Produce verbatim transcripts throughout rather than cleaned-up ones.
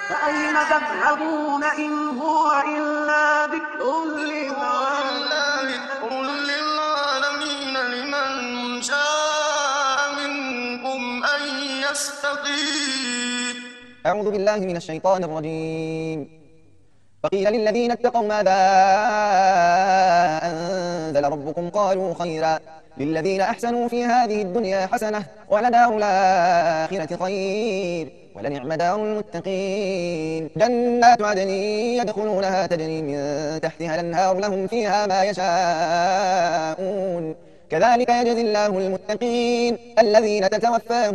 فأين تذهبون إن هو إلا ذكر للعالمين لمن شاء منكم أن يستقيم. أعوذ بالله من الشيطان الرجيم. فقيل للذين اتقوا ماذا أنزل ربكم قالوا خيرا للذين أحسنوا في هذه الدنيا حسنة ولدار الآخرة خير ولنعم دار المتقين. جنات عدن يدخلونها تجري من تحتها الأنهار لهم فيها ما يشاءون كذلك يجزي الله المتقين الذين تتوفاهم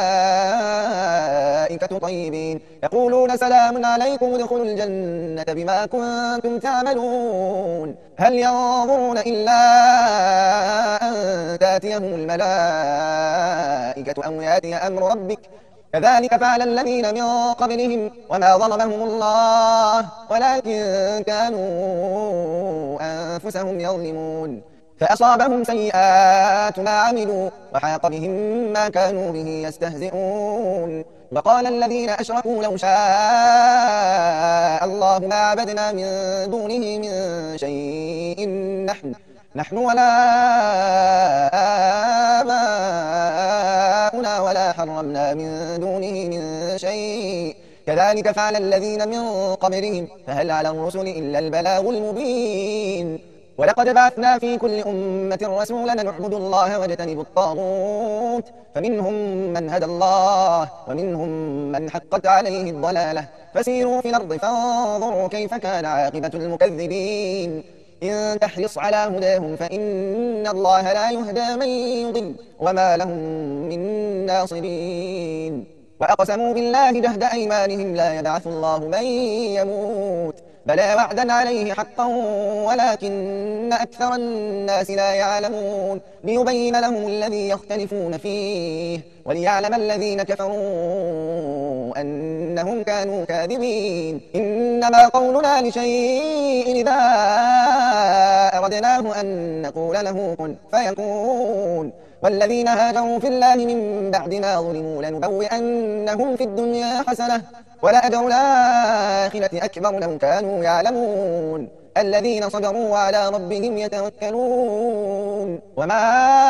الملائكة طيبين يقولون سلام عليكم ادخلوا الجنة بما كنتم تعملون. هل ينظرون إلا أن تأتيهم الملائكة أو يأتي أمر ربك كذلك فعل الذين من قبلهم وما ظلمهم الله ولكن كانوا أنفسهم يظلمون. فأصابهم سيئات ما عملوا وحاق بهم ما كانوا به يستهزئون. وقال الذين أشركوا لو شاء الله ما عبدنا من دونه من شيء نحن نحن ولا آباؤنا ولا حرمنا من دونه من شيء كذلك فعل الذين من قبلهم فهل على الرسل إلا البلاغ المبين. ولقد بعثنا في كل أمة رسولا أن اعبدوا الله واجتنبوا الطاغوت فمنهم من هدى الله ومنهم من حقت عليه الضلالة فسيروا في الأرض فانظروا كيف كان عاقبة المكذبين. إن تحرص على هداهم فإن الله لا يهدى من يضل وما لهم من ناصرين. وأقسموا بالله جهد أيمانهم لا يبعث الله من يموت بلى وعدا عليه حقا ولكن أكثر الناس لا يعلمون ليبين لهم الذي يختلفون فيه وليعلم الذين كفروا أنهم كانوا كاذبين. إنما قولنا لشيء إذا أردناه أن نقول له كن فيكون. والذين هاجروا في الله من بعد ما ظلموا لنبوئنهم في الدنيا حسنة ولأجر الآخرة أكبر لو كانوا يعلمون. الذين صبروا وعلى ربهم يتوكلون. وما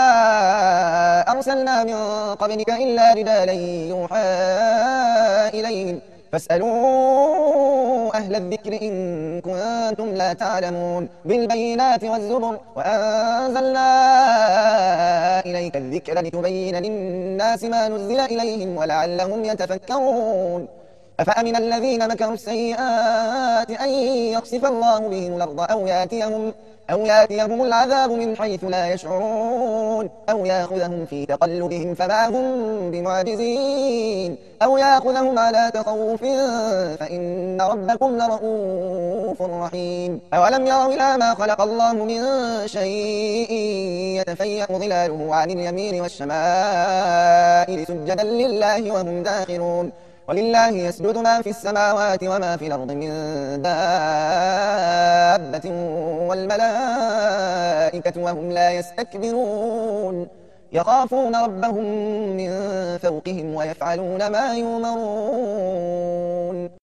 أرسلنا من قبلك إلا رجالا يوحى إليهم فاسألوا أهل الذكر إن كنتم لا تعلمون. بالبينات والزبر وأنزلنا إليك الذكر لتبين للناس ما نزل إليهم ولعلهم يتفكرون. أفأمن الذين مكروا السيئات أن يخسف الله بهم الأرض أو يأتيهم أو يأتيهم العذاب من حيث لا يشعرون أو يأخذهم في تقلبهم فما هم بمعجزين أو يأخذهم على تخوف فإن ربكم لرؤوف رحيم. أولم يروا إلى ما خلق الله من شيء يتفيأ ظلاله عن اليمين والشمائل سجدا لله وهم داخرون. ولله يسجد ما في السماوات وما في الأرض من دابة والملائكة وهم لا يستكبرون يخافون ربهم من فوقهم ويفعلون ما يؤمرون.